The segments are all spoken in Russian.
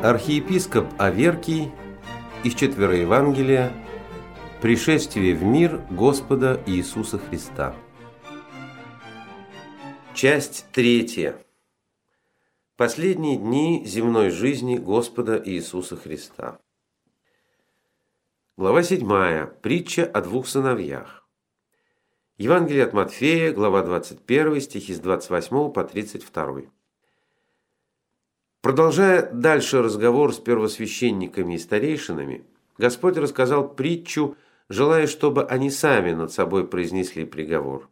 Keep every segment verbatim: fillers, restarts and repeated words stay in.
Архиепископ Аверкий из Четвероевангелия «Пришествие в мир Господа Иисуса Христа». Часть третья. Последние дни земной жизни Господа Иисуса Христа. Глава седьмая. Притча о двух сыновьях. Евангелие от Матфея, глава двадцать первая, стихи с двадцать восьмого по тридцать второй. Продолжая дальше разговор с первосвященниками и старейшинами, Господь рассказал притчу, желая, чтобы они сами над собой произнесли приговор.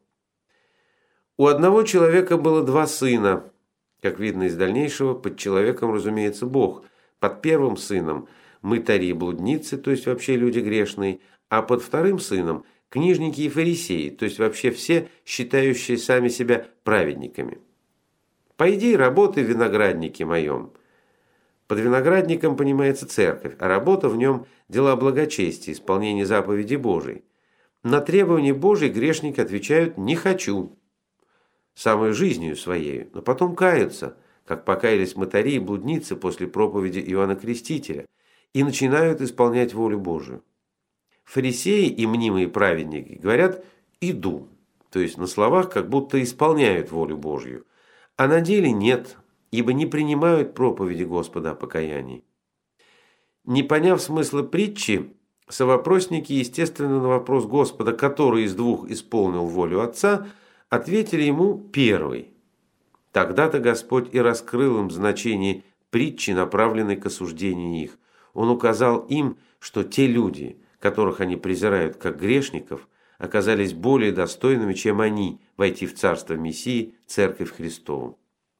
У одного человека было два сына. Как видно из дальнейшего, под человеком, разумеется, Бог. Под первым сыном – мытари и блудницы, то есть вообще люди грешные, а под вторым сыном – книжники и фарисеи, то есть вообще все, считающие сами себя праведниками. «Пойди, работай в винограднике моем». Под виноградником понимается церковь, а работа в нем – дела благочестия, исполнение заповедей Божией. На требования Божьи грешники отвечают «не хочу» самой жизнью своей, но потом каются, как покаялись мытари и блудницы после проповеди Иоанна Крестителя, и начинают исполнять волю Божию. Фарисеи и мнимые праведники говорят «иду», то есть на словах как будто исполняют волю Божью, а на деле нет, ибо не принимают проповеди Господа о покаянии. Не поняв смысла притчи, совопросники, естественно, на вопрос Господа, который из двух исполнил волю Отца, ответили ему первый. Тогда-то Господь и раскрыл им значение притчи, направленной к осуждению их. Он указал им, что те люди, которых они презирают как грешников, оказались более достойными, чем они, войти в Царство Мессии, Церковь Христову.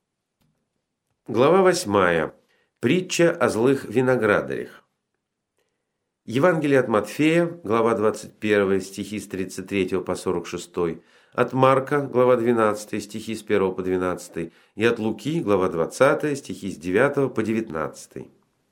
Глава восьмая. Притча о злых виноградарях. Евангелие от Матфея, глава двадцать первая, стихи с тридцать третьего по сорок шестой, от Марка, глава двенадцатая, стихи с первого по двенадцатый, и от Луки, глава двадцатая, стихи с девятого по девятнадцатый.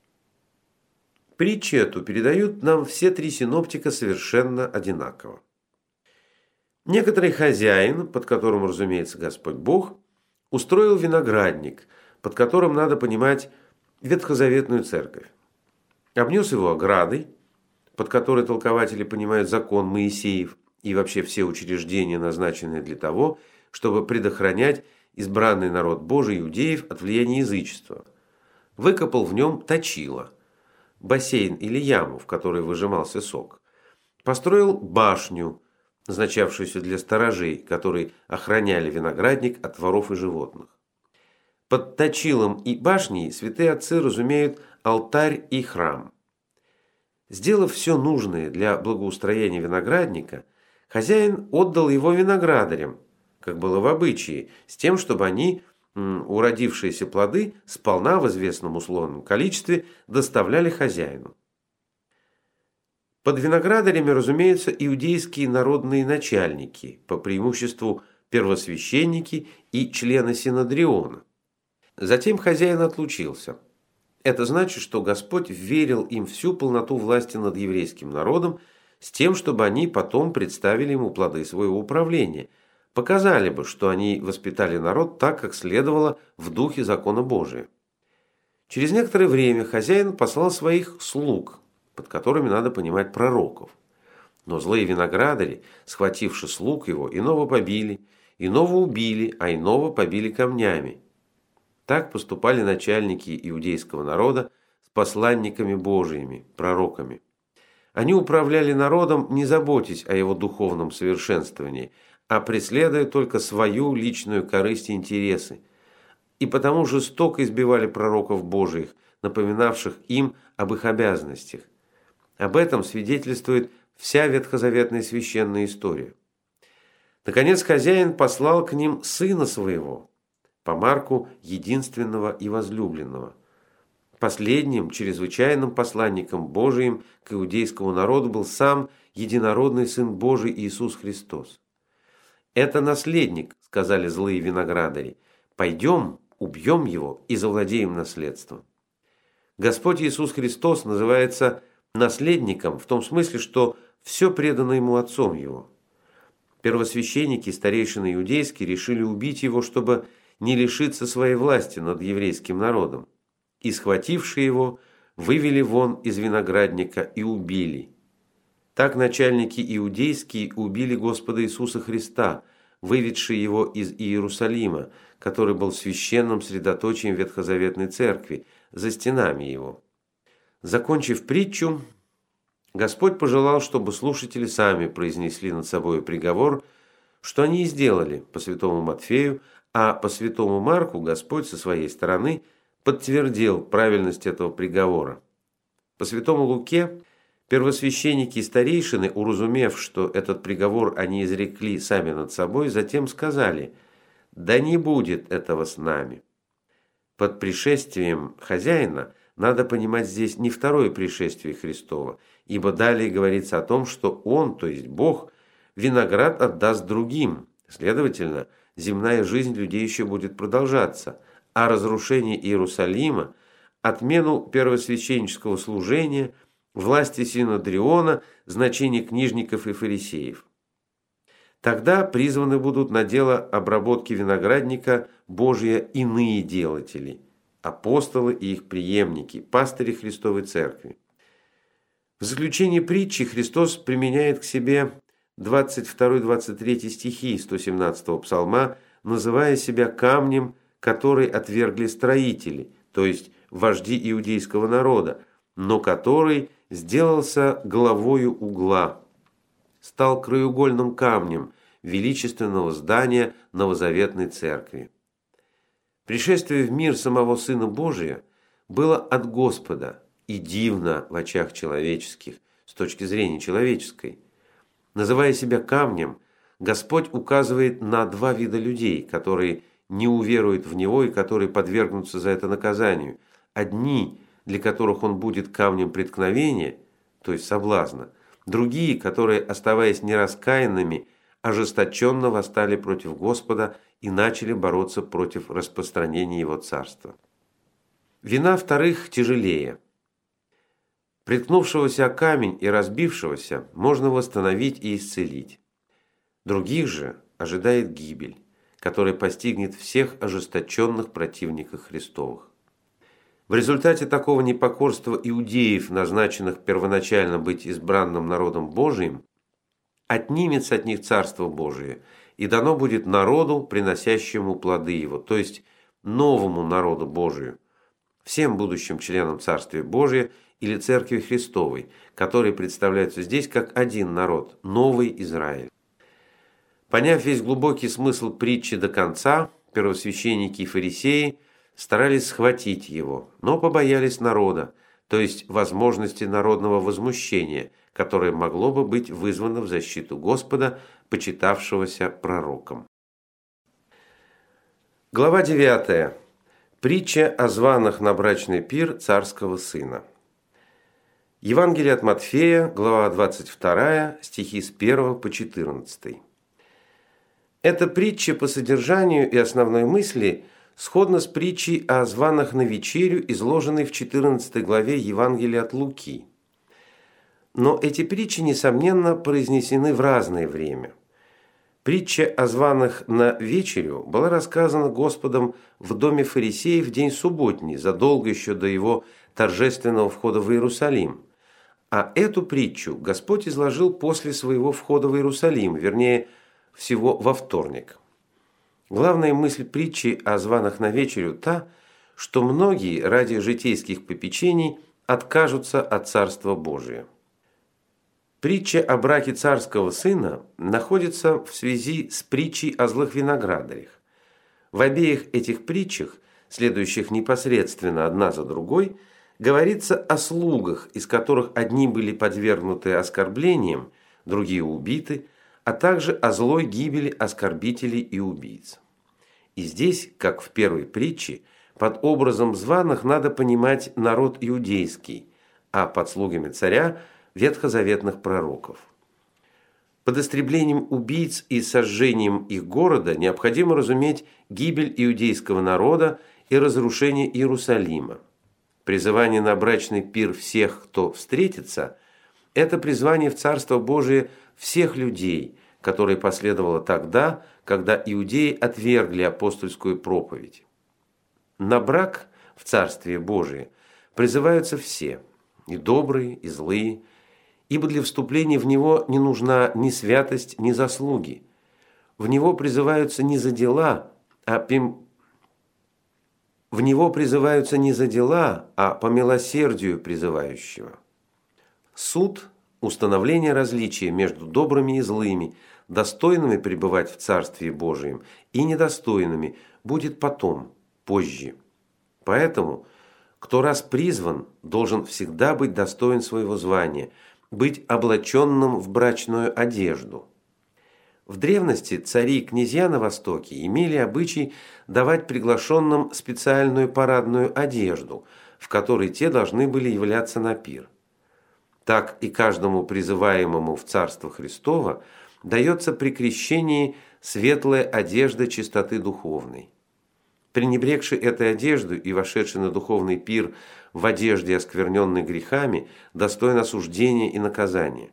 Притчу эту передают нам все три синоптика совершенно одинаково. Некоторый хозяин, под которым, разумеется, Господь Бог, устроил виноградник, под которым надо понимать ветхозаветную церковь. Обнес его оградой, под которой толкователи понимают закон Моисеев и вообще все учреждения, назначенные для того, чтобы предохранять избранный народ Божий иудеев от влияния язычества. Выкопал в нем точило, бассейн или яму, в которой выжимался сок. Построил башню, назначавшуюся для сторожей, которые охраняли виноградник от воров и животных. Под точилом и башней святые отцы разумеют алтарь и храм. Сделав все нужное для благоустроения виноградника, хозяин отдал его виноградарям, как было в обычае, с тем, чтобы они уродившиеся плоды сполна в известном условном количестве доставляли хозяину. Под виноградарями, разумеются, иудейские народные начальники, по преимуществу первосвященники и члены Синодриона. Затем хозяин отлучился. Это значит, что Господь верил им всю полноту власти над еврейским народом с тем, чтобы они потом представили ему плоды своего управления, показали бы, что они воспитали народ так, как следовало в духе закона Божия. Через некоторое время хозяин послал своих слуг, под которыми надо понимать пророков. Но злые виноградари, схвативши слуг его, иного побили, иного убили, а иного побили камнями. Так поступали начальники иудейского народа с посланниками Божиими, пророками. Они управляли народом, не заботясь о его духовном совершенствовании, а преследуя только свою личную корысть и интересы, и потому жестоко избивали пророков Божиих, напоминавших им об их обязанностях. Об этом свидетельствует вся ветхозаветная священная история. Наконец хозяин послал к ним сына своего, по Марку единственного и возлюбленного. Последним чрезвычайным посланником Божиим к иудейскому народу был сам единородный Сын Божий Иисус Христос. «Это наследник», — сказали злые виноградари, — «пойдем, убьем его и завладеем наследством». Господь Иисус Христос называется наследником в том смысле, что все предано ему Отцом его. Первосвященники, старейшины иудейские решили убить его, чтобы не лишиться своей власти над еврейским народом. и, схвативши его, вывели вон из виноградника и убили. Так начальники иудейские убили Господа Иисуса Христа, выведшие его из Иерусалима, который был священным средоточием Ветхозаветной Церкви, за стенами его. Закончив притчу, Господь пожелал, чтобы слушатели сами произнесли над собой приговор, что они и сделали по святому Матфею, а по святому Марку Господь со своей стороны подтвердил правильность этого приговора. По святому Луке первосвященники и старейшины, уразумев, что этот приговор они изрекли сами над собой, затем сказали: «Да не будет этого с нами». Под пришествием хозяина надо понимать здесь не второе пришествие Христова, ибо далее говорится о том, что Он, то есть Бог, виноград отдаст другим, следовательно, земная жизнь людей еще будет продолжаться, а разрушение Иерусалима, отмену первосвященнического служения, власти Синодриона, значение книжников и фарисеев. Тогда призваны будут на дело обработки виноградника Божия иные делатели, апостолы и их преемники, пастыри Христовой Церкви. В заключение притчи Христос применяет к себе двадцать второй — двадцать третий стихи сто семнадцатого псалма, называя себя камнем, который отвергли строители, то есть вожди иудейского народа, но который сделался главою угла, стал краеугольным камнем величественного здания новозаветной церкви. Пришествие в мир самого Сына Божия было от Господа и дивно в очах человеческих, с точки зрения человеческой. Называя себя камнем, Господь указывает на два вида людей, которые не уверуют в Него и которые подвергнутся за это наказанию. Одни, для которых Он будет камнем преткновения, то есть соблазна, другие, которые, оставаясь нераскаянными, ожесточенно восстали против Господа и начали бороться против распространения Его царства. Вина вторых тяжелее. Приткнувшегося о камень и разбившегося можно восстановить и исцелить. Других же ожидает гибель, которая постигнет всех ожесточенных противников Христовых. В результате такого непокорства иудеев, назначенных первоначально быть избранным народом Божиим, отнимется от них Царство Божие, и дано будет народу, приносящему плоды его, то есть новому народу Божию, всем будущим членам Царствия Божия или Церкви Христовой, которые представляются здесь как один народ, новый Израиль. Поняв весь глубокий смысл притчи до конца, первосвященники и фарисеи старались схватить его, но побоялись народа, то есть возможности народного возмущения, которое могло бы быть вызвано в защиту Господа, почитавшегося пророком. Глава девятая. Притча о званых на брачный пир царского сына. Евангелие от Матфея, глава двадцать вторая, стихи с первого по четырнадцатый. Эта притча по содержанию и основной мысли сходна с притчей о званых на вечерю, изложенной в четырнадцатой главе Евангелия от Луки. Но эти притчи, несомненно, произнесены в разное время. Притча о званых на вечерю была рассказана Господом в доме фарисеев в день субботний, задолго еще до его торжественного входа в Иерусалим. А эту притчу Господь изложил после своего входа в Иерусалим, вернее, всего во вторник. Главная мысль притчи о званых на вечерю та, что многие ради житейских попечений откажутся от Царства Божия. Притча о браке царского сына находится в связи с притчей о злых виноградарях. В обеих этих притчах, следующих непосредственно одна за другой, говорится о слугах, из которых одни были подвергнуты оскорблениям, другие убиты, а также о злой гибели оскорбителей и убийц. И здесь, как в первой притче, под образом званых надо понимать народ иудейский, а под слугами царя – ветхозаветных пророков. Под истреблением убийц и сожжением их города необходимо разуметь гибель иудейского народа и разрушение Иерусалима. Призывание на брачный пир всех, кто встретится, это призвание в Царство Божие всех людей, которое последовало тогда, когда иудеи отвергли апостольскую проповедь. На брак в Царствие Божие, призываются все, и добрые, и злые, ибо для вступления в него не нужна ни святость, ни заслуги. В него призываются не за дела, а пим... в него призываются не за дела, а по милосердию призывающего. Суд – установление различия между добрыми и злыми, достойными пребывать в Царстве Божием и недостойными, будет потом, позже. Поэтому, кто раз призван, должен всегда быть достоин своего звания, быть облаченным в брачную одежду. В древности цари и князья на Востоке имели обычай давать приглашенным специальную парадную одежду, в которой те должны были являться на пир. Так и каждому призываемому в Царство Христово дается при крещении светлая одежда чистоты духовной. Пренебрегший этой одеждой и вошедший на духовный пир в одежде, оскверненной грехами, достоин осуждения и наказания.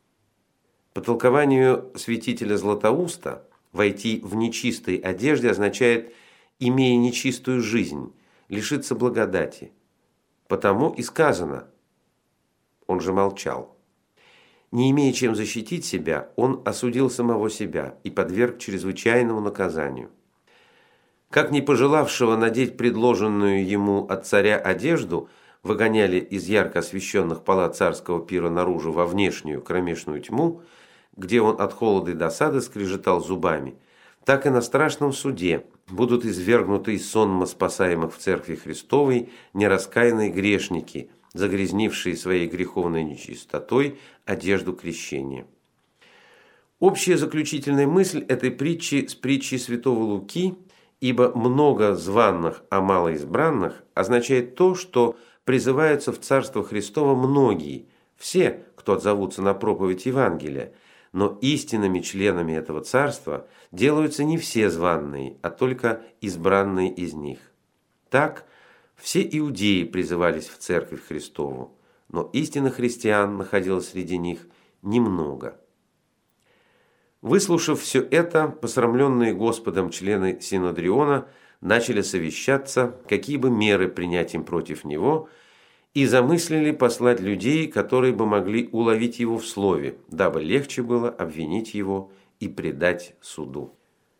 По толкованию святителя Златоуста, войти в нечистой одежде означает, имея нечистую жизнь, лишиться благодати. Потому и сказано, он же молчал. Не имея чем защитить себя, он осудил самого себя и подверг чрезвычайному наказанию. Как не пожелавшего надеть предложенную ему от царя одежду, выгоняли из ярко освещенных палат царского пира наружу во внешнюю кромешную тьму, где он от холода и досады скрежетал зубами, так и на страшном суде будут извергнуты из сонма спасаемых в Церкви Христовой нераскаянные грешники, загрязнившие своей греховной нечистотой одежду крещения. Общая заключительная мысль этой притчи с притчей святого Луки, ибо много званных, а мало избранных, означает то, что призываются в Царство Христово многие, все, кто отзовутся на проповедь Евангелия, но истинными членами этого царства делаются не все званные, а только избранные из них. Так, все иудеи призывались в Церковь Христову, но истинных христиан находилось среди них немного. Выслушав все это, посрамленные Господом члены Синодриона начали совещаться, какие бы меры принять им против него, и замыслили послать людей, которые бы могли уловить его в слове, дабы легче было обвинить его и предать суду.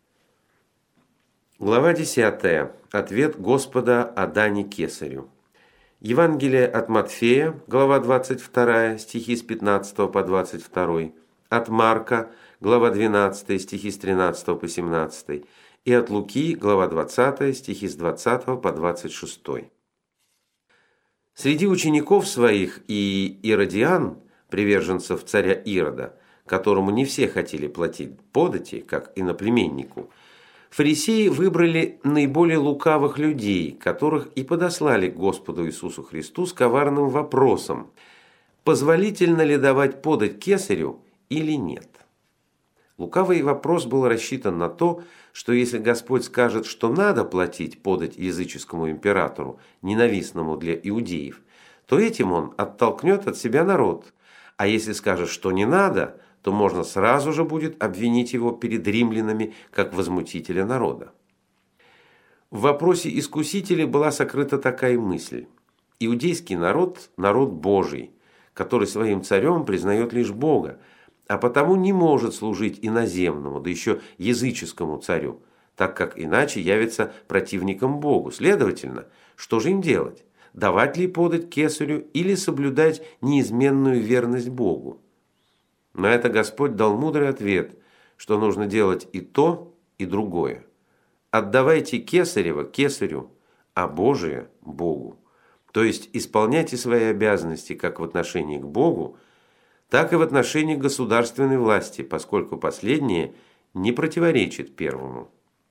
Глава десятая. Ответ Господа о дани кесарю. Евангелие от Матфея, глава двадцать вторая, стихи с пятнадцатого по двадцать второй, от Марка, глава двенадцатая, стихи с тринадцатого по семнадцатый, и от Луки, глава двадцатая, стихи с двадцатого по двадцать шестой. Среди учеников своих и иродиан, приверженцев царя Ирода, которому не все хотели платить подати, как иноплеменнику, фарисеи выбрали наиболее лукавых людей, которых и подослали к Господу Иисусу Христу с коварным вопросом: позволительно ли давать подать кесарю или нет? Лукавый вопрос был рассчитан на то, что если Господь скажет, что надо платить подать языческому императору, ненавистному для иудеев, то этим он оттолкнет от себя народ, а если скажет, что не надо, то можно сразу же будет обвинить его перед римлянами как возмутителя народа. В вопросе искусителя была сокрыта такая мысль: иудейский народ – народ Божий, который своим царем признает лишь Бога, а потому не может служить иноземному, да еще языческому царю, так как иначе явится противником Богу. Следовательно, что же им делать? Давать ли подать кесарю или соблюдать неизменную верность Богу? На это Господь дал мудрый ответ, что нужно делать и то, и другое. Отдавайте кесарево кесарю, а Божие – Богу. То есть исполняйте свои обязанности как в отношении к Богу, так и в отношении государственной власти, поскольку последнее не противоречит первому.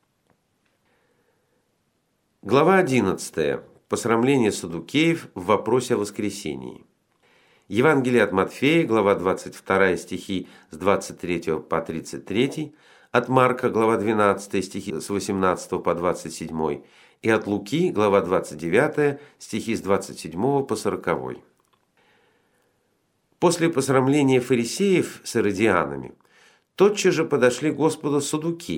Глава одиннадцатая. Посрамление саддукеев в вопросе о воскресении. Евангелие от Матфея, глава двадцать вторая, стихи с двадцать третьего по тридцать третий, от Марка, глава двенадцатая, стихи с восемнадцатого по двадцать седьмой, и от Луки, глава двадцать девятая, стихи с двадцать седьмого по сороковой. После посрамления фарисеев с иродианами тотчас же подошли к Господу саддукеи,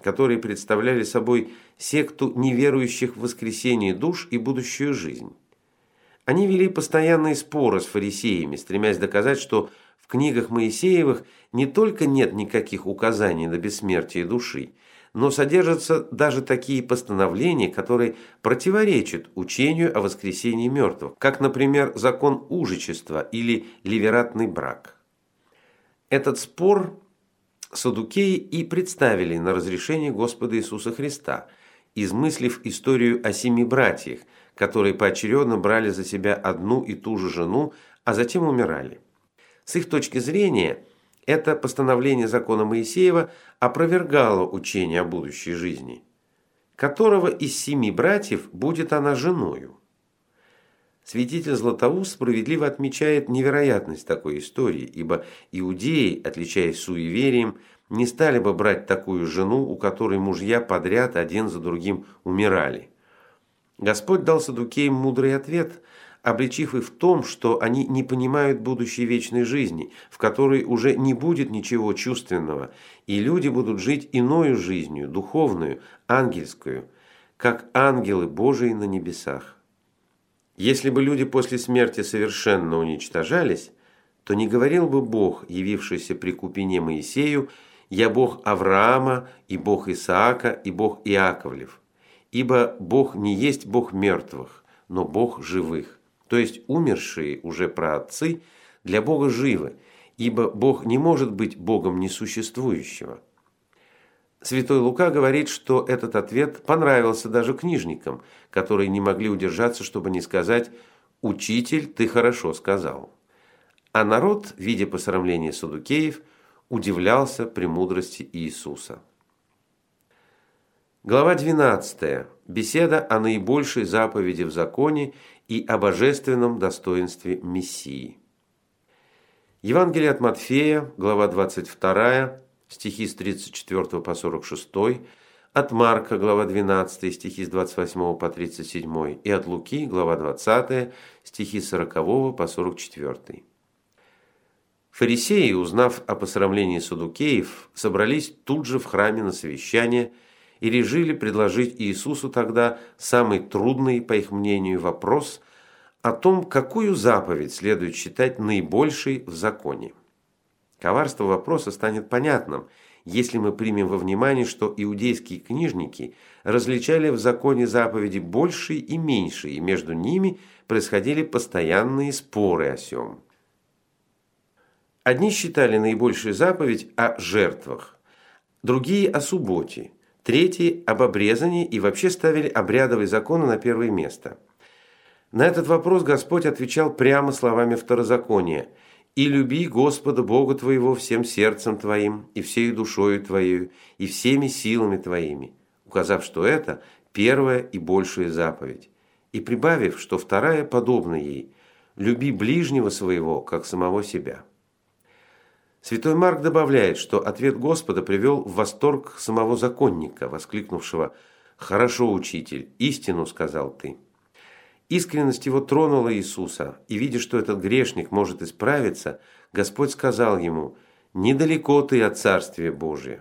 которые представляли собой секту неверующих в воскресение душ и будущую жизнь. Они вели постоянные споры с фарисеями, стремясь доказать, что в книгах Моисеевых не только нет никаких указаний на бессмертие души, но содержатся даже такие постановления, которые противоречат учению о воскресении мертвых, как, например, закон ужичества или ливератный брак. Этот спор саддукеи и представили на разрешение Господа Иисуса Христа, измыслив историю о семи братьях, которые поочередно брали за себя одну и ту же жену, а затем умирали. С их точки зрения, это постановление закона Моисеева опровергало учение о будущей жизни. Которого из семи братьев будет она женою? Святитель Златоуст справедливо отмечает невероятность такой истории, ибо иудеи, отличаясь суеверием, не стали бы брать такую жену, у которой мужья подряд один за другим умирали. Господь дал саддукеям мудрый ответ, обличив их в том, что они не понимают будущей вечной жизни, в которой уже не будет ничего чувственного, и люди будут жить иною жизнью, духовную, ангельскую, как ангелы Божии на небесах. Если бы люди после смерти совершенно уничтожались, то не говорил бы Бог, явившийся при купине Моисею: «Я Бог Авраама, и Бог Исаака, и Бог Иаковлев». Ибо Бог не есть Бог мертвых, но Бог живых. То есть умершие уже праотцы для Бога живы, ибо Бог не может быть Богом несуществующего. Святой Лука говорит, что этот ответ понравился даже книжникам, которые не могли удержаться, чтобы не сказать: «Учитель, ты хорошо сказал». А народ, видя посрамление саддукеев, удивлялся премудрости Иисуса. Глава двенадцатая. Беседа о наибольшей заповеди в законе и о божественном достоинстве Мессии. Евангелие от Матфея, глава двадцать вторая, стихи с тридцать четвёртого по сорок шестой, от Марка, глава двенадцатая, стихи с двадцать восьмого по тридцать седьмой, и от Луки, глава двадцатая, стихи с сорокового по сорок четвёртый. Фарисеи, узнав о посрамлении саддукеев, собрались тут же в храме на совещание и решили предложить Иисусу тогда самый трудный, по их мнению, вопрос о том, какую заповедь следует считать наибольшей в законе. Коварство вопроса станет понятным, если мы примем во внимание, что иудейские книжники различали в законе заповеди большие и меньшие, и между ними происходили постоянные споры о сем. Одни считали наибольшую заповедь о жертвах, другие о субботе, третьи об обрезании и вообще ставили обрядовые законы на первое место. На этот вопрос Господь отвечал прямо словами Второзакония: «И люби Господа Бога твоего всем сердцем твоим, и всей душою твоею, и всеми силами твоими», указав, что это первая и большая заповедь, и прибавив, что вторая подобна ей: «Люби ближнего своего, как самого себя». Святой Марк добавляет, что ответ Господа привел в восторг самого законника, воскликнувшего: «Хорошо, учитель, истину сказал ты». Искренность его тронула Иисуса, и, видя, что этот грешник может исправиться, Господь сказал ему: «Недалеко ты от Царствия Божия».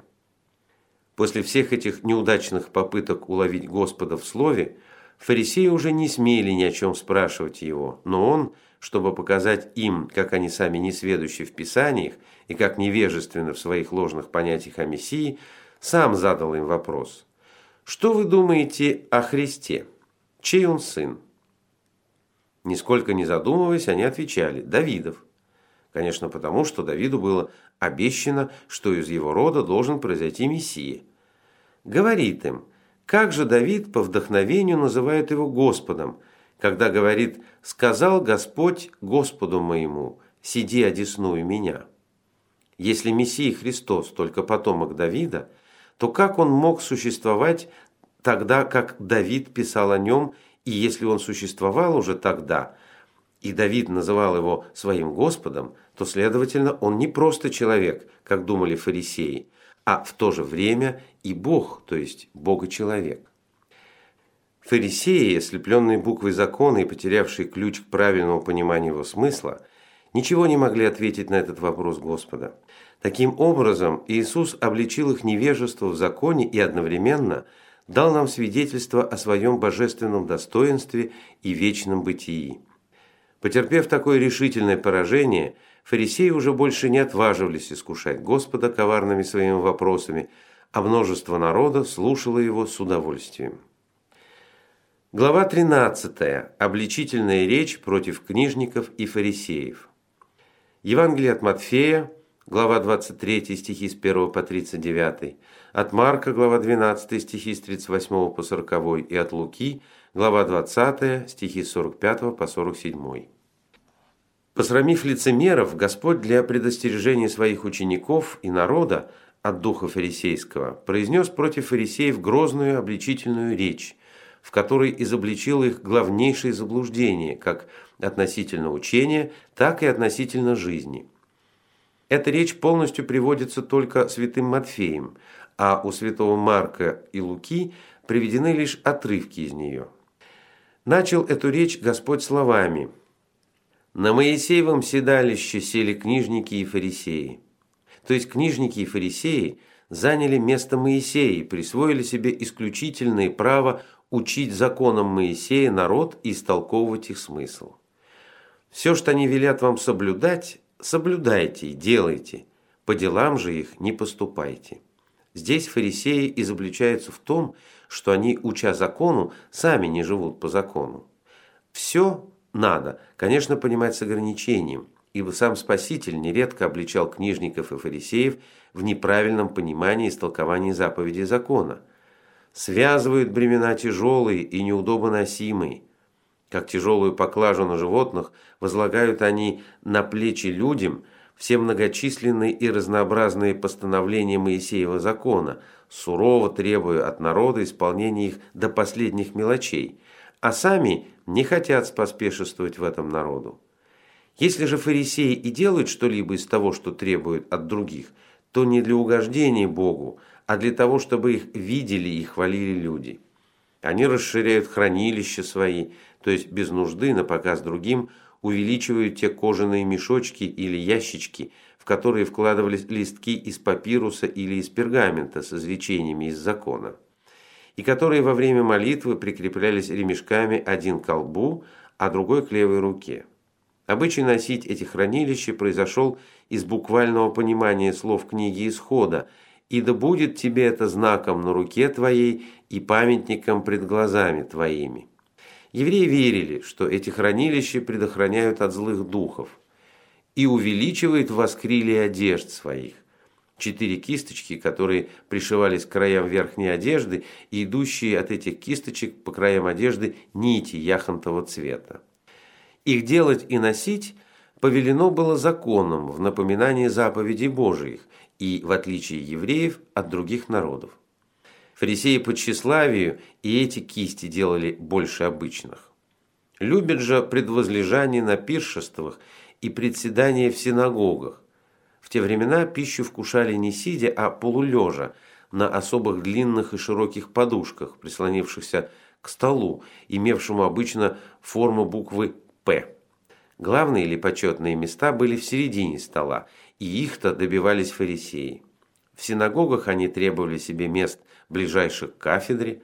После всех этих неудачных попыток уловить Господа в слове, фарисеи уже не смели ни о чем спрашивать его, но он, чтобы показать им, как они сами несведущи в Писаниях и как невежественны в своих ложных понятиях о Мессии, сам задал им вопрос: «Что вы думаете о Христе? Чей он сын?» Нисколько не задумываясь, они отвечали: «Давидов». Конечно, потому что Давиду было обещано, что из его рода должен произойти Мессия. Говорит им: как же Давид по вдохновению называет его Господом, когда говорит: «Сказал Господь Господу моему: сиди одесную меня». Если Мессия Христос только потомок Давида, то как он мог существовать тогда, как Давид писал о нем, и если он существовал уже тогда, и Давид называл его своим Господом, то, следовательно, он не просто человек, как думали фарисеи, а в то же время и Бог, то есть Бога-человек. Фарисеи, ослепленные буквой закона и потерявшие ключ к правильному пониманию его смысла, ничего не могли ответить на этот вопрос Господа. Таким образом, Иисус обличил их невежество в законе и одновременно дал нам свидетельство о своем божественном достоинстве и вечном бытии. Потерпев такое решительное поражение, фарисеи уже больше не отваживались искушать Господа коварными своими вопросами, а множество народа слушало его с удовольствием. Глава тринадцатая. Обличительная речь против книжников и фарисеев. Евангелие от Матфея, глава двадцать третья, стихи с первого по тридцать девятый, от Марка, глава двенадцатая, стихи с тридцать восьмого по сороковой, и от Луки, глава двадцатая, стихи с сорок пятого по сорок седьмой. Посрамив лицемеров, Господь для предостережения своих учеников и народа от духа фарисейского произнес против фарисеев грозную обличительную речь, в которой изобличил их главнейшие заблуждения, как относительно учения, так и относительно жизни. Эта речь полностью приводится только святым Матфеем, а у святого Марка и Луки приведены лишь отрывки из нее. Начал эту речь Господь словами: «На Моисеевом седалище сели книжники и фарисеи». То есть книжники и фарисеи заняли место Моисея и присвоили себе исключительное право учить законам Моисея народ и истолковывать их смысл. Все, что они велят вам соблюдать, соблюдайте и делайте, по делам же их не поступайте. Здесь фарисеи изобличаются в том, что они, уча закону, сами не живут по закону. Все надо, конечно, понимать с ограничением, ибо сам Спаситель нередко обличал книжников и фарисеев в неправильном понимании и истолковании заповедей закона. Связывают бремена тяжелые и неудобоносимые. Как тяжелую поклажу на животных возлагают они на плечи людям все многочисленные и разнообразные постановления Моисеева закона, сурово требуя от народа исполнения их до последних мелочей, а сами не хотят споспешествовать в этом народу. Если же фарисеи и делают что-либо из того, что требуют от других, то не для угождения Богу, а для того, чтобы их видели и хвалили люди. Они расширяют хранилища свои, то есть без нужды на показ другим увеличивают те кожаные мешочки или ящички, в которые вкладывались листки из папируса или из пергамента с изречениями из закона, и которые во время молитвы прикреплялись ремешками один к колбу, а другой к левой руке. Обычай носить эти хранилища произошел из буквального понимания слов книги Исхода: «И да будет тебе это знаком на руке твоей и памятником пред глазами твоими». Евреи верили, что эти хранилища предохраняют от злых духов, и увеличивает воскрилие одежд своих. Четыре кисточки, которые пришивались к краям верхней одежды, и идущие от этих кисточек по краям одежды нити яхонтового цвета. Их делать и носить повелено было законом в напоминание заповедей Божиих и, в отличие евреев, от других народов. Фарисеи по тщеславию и эти кисти делали больше обычных. Любят же предвозлежание на пиршествах и председание в синагогах. В те времена пищу вкушали не сидя, а полулежа, на особых длинных и широких подушках, прислонившихся к столу, имевшему обычно форму буквы «П». Главные или почетные места были в середине стола, и их-то добивались фарисеи. В синагогах они требовали себе мест, ближайших к кафедре.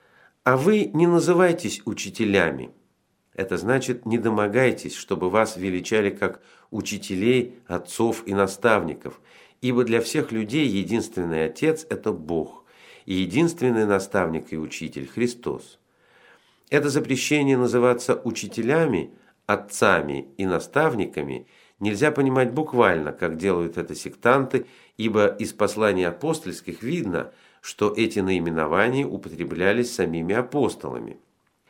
А вы не называйтесь учителями. Это значит, не домогайтесь, чтобы вас величали как учителей, отцов и наставников, ибо для всех людей единственный Отец – это Бог, и единственный наставник и учитель – Христос. Это запрещение называться учителями, отцами и наставниками нельзя понимать буквально, как делают это сектанты, ибо из посланий апостольских видно, что эти наименования употреблялись самими апостолами.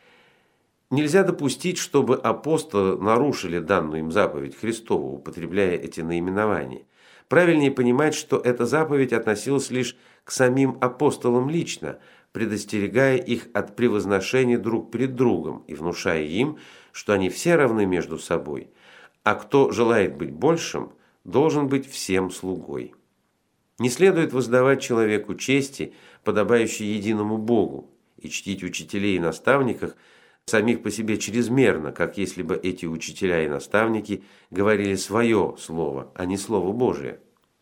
Нельзя допустить, чтобы апостолы нарушили данную им заповедь Христову, употребляя эти наименования. Правильнее понимать, что эта заповедь относилась лишь к самим апостолам лично, предостерегая их от превозношения друг пред другом и внушая им, что они все равны между собой, а кто желает быть большим, должен быть всем слугой. Не следует воздавать человеку чести, подобающей единому Богу, и чтить учителей и наставников самих по себе чрезмерно, как если бы эти учителя и наставники говорили свое слово, а не слово Божие.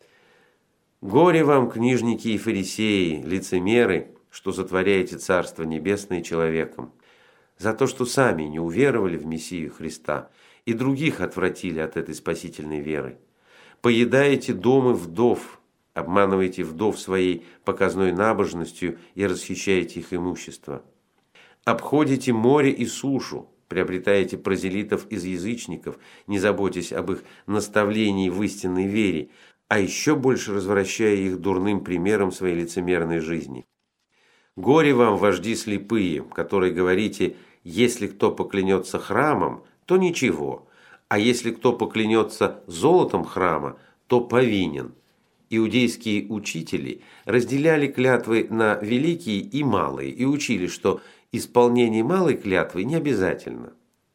Горе вам, книжники и фарисеи, лицемеры, что затворяете Царство Небесное человеком, за то, что сами не уверовали в Мессию Христа и других отвратили от этой спасительной веры. Поедаете домы вдов, обманываете вдов своей показной набожностью и расхищаете их имущество. Обходите море и сушу, приобретаете прозелитов из язычников, не заботясь об их наставлении в истинной вере, а еще больше развращая их дурным примером своей лицемерной жизни. Горе вам, вожди слепые, которые говорите: если кто поклянется храмом, то ничего, а если кто поклянется золотом храма, то повинен. Иудейские учители разделяли клятвы на великие и малые и учили, что исполнение малой клятвы не обязательно.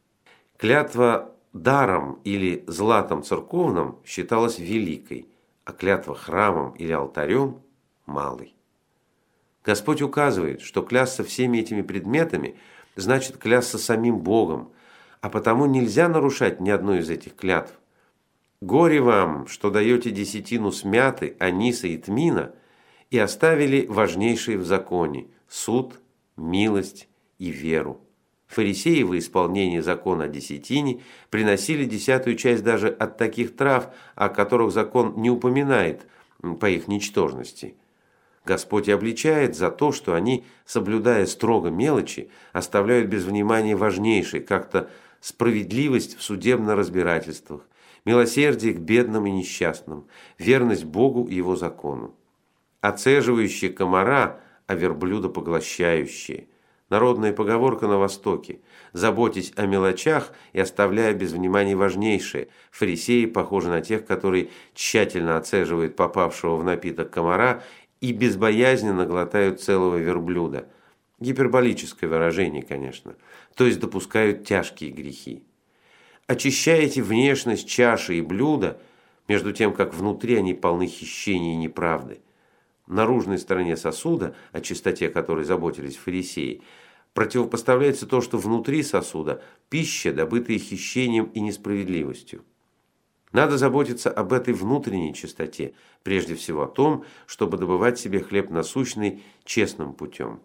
Клятва даром или златом церковным считалась великой, а клятва храмом или алтарем – малой. Господь указывает, что клясться всеми этими предметами значит клясться самим Богом, а потому нельзя нарушать ни одной из этих клятв. Горе вам, что даете десятину с мяты, аниса и тмина и оставили важнейшие в законе – суд, милость и веру. Фарисеи во исполнении закона о десятине приносили десятую часть даже от таких трав, о которых закон не упоминает по их ничтожности. Господь и обличает за то, что они, соблюдая строго мелочи, оставляют без внимания важнейшие, как-то справедливость в судебных разбирательствах, милосердие к бедным и несчастным, верность Богу и Его закону. Оцеживающие комара, а верблюда поглощающие. Народная поговорка на Востоке: заботясь о мелочах и оставляя без внимания важнейшее. Фарисеи похожи на тех, которые тщательно оцеживают попавшего в напиток комара и безбоязненно глотают целого верблюда. Гиперболическое выражение, конечно, то есть допускают тяжкие грехи. Очищаете внешность чаши и блюда, между тем, как внутри они полны хищений и неправды. Наружной стороне сосуда, о чистоте которой заботились фарисеи, противопоставляется то, что внутри сосуда – пища, добытая хищением и несправедливостью. Надо заботиться об этой внутренней чистоте, прежде всего о том, чтобы добывать себе хлеб насущный честным путем.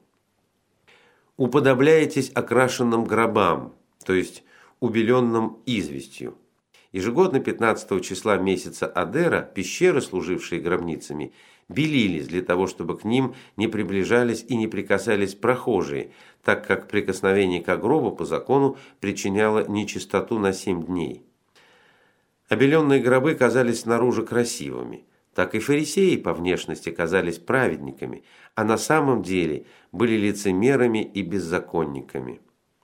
Уподобляетесь окрашенным гробам, то есть убеленным известью. Ежегодно пятнадцатого числа месяца Адера пещеры, служившие гробницами, белились для того, чтобы к ним не приближались и не прикасались прохожие, так как прикосновение к гробу по закону причиняло нечистоту на семь дней. Обеленные гробы казались снаружи красивыми, так и фарисеи по внешности казались праведниками, а на самом деле были лицемерами и беззаконниками.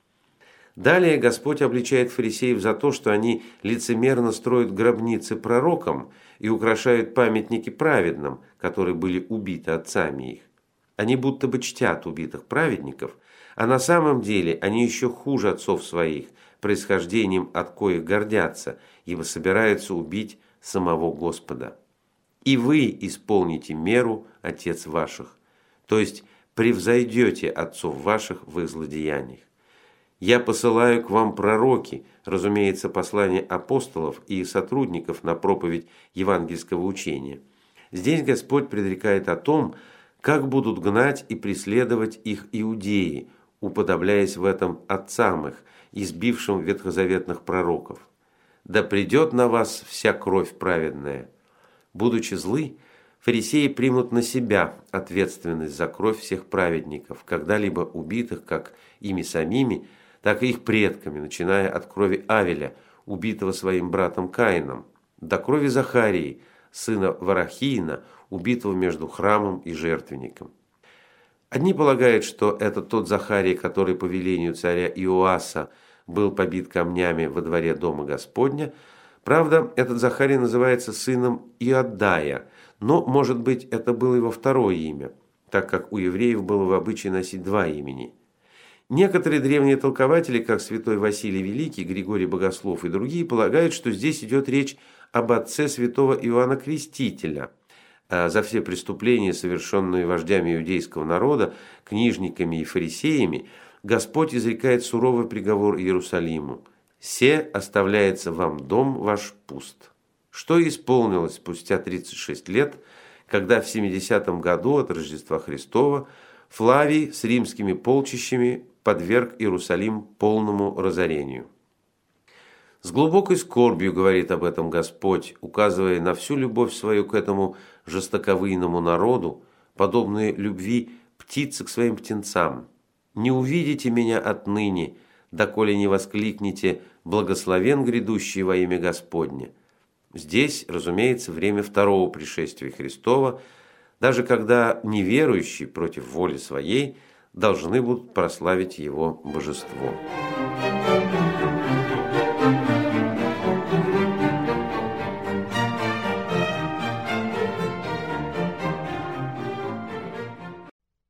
Далее Господь обличает фарисеев за то, что они лицемерно строят гробницы пророкам и украшают памятники праведным, которые были убиты отцами их. Они будто бы чтят убитых праведников, а на самом деле они еще хуже отцов своих, происхождением от коих гордятся, ибо собираются убить самого Господа. И вы исполните меру отец ваших, то есть превзойдете отцов ваших в их злодеяниях. Я посылаю к вам пророки, разумеется, послание апостолов и сотрудников на проповедь евангельского учения. Здесь Господь предрекает о том, как будут гнать и преследовать их иудеи, уподобляясь в этом отцам их, избившим ветхозаветных пророков. Да придет на вас вся кровь праведная. Будучи злы, фарисеи примут на себя ответственность за кровь всех праведников, когда-либо убитых как ими самими, так и их предками, начиная от крови Авеля, убитого своим братом Каином, до крови Захарии, сына Варахиина, убитого между храмом и жертвенником. Одни полагают, что это тот Захарий, который по велению царя Иоаса был побит камнями во дворе дома Господня. Правда, этот Захарий называется сыном Иоддая, но, может быть, это было его второе имя, так как у евреев было в обычае носить два имени. Некоторые древние толкователи, как святой Василий Великий, Григорий Богослов и другие, полагают, что здесь идет речь об отце святого Иоанна Крестителя. За все преступления, совершенные вождями иудейского народа, книжниками и фарисеями, Господь изрекает суровый приговор Иерусалиму: «Се оставляется вам дом ваш пуст». Что исполнилось спустя тридцать шесть лет, когда в семидесятом году от Рождества Христова Флавий с римскими полчищами подверг Иерусалим полному разорению. С глубокой скорбью говорит об этом Господь, указывая на всю любовь свою к этому жестоковыйному народу, подобной любви птицы к своим птенцам. «Не увидите меня отныне, доколе не воскликнете: благословен грядущий во имя Господне». Здесь, разумеется, время второго пришествия Христова, даже когда неверующие против воли своей должны будут прославить Его божество.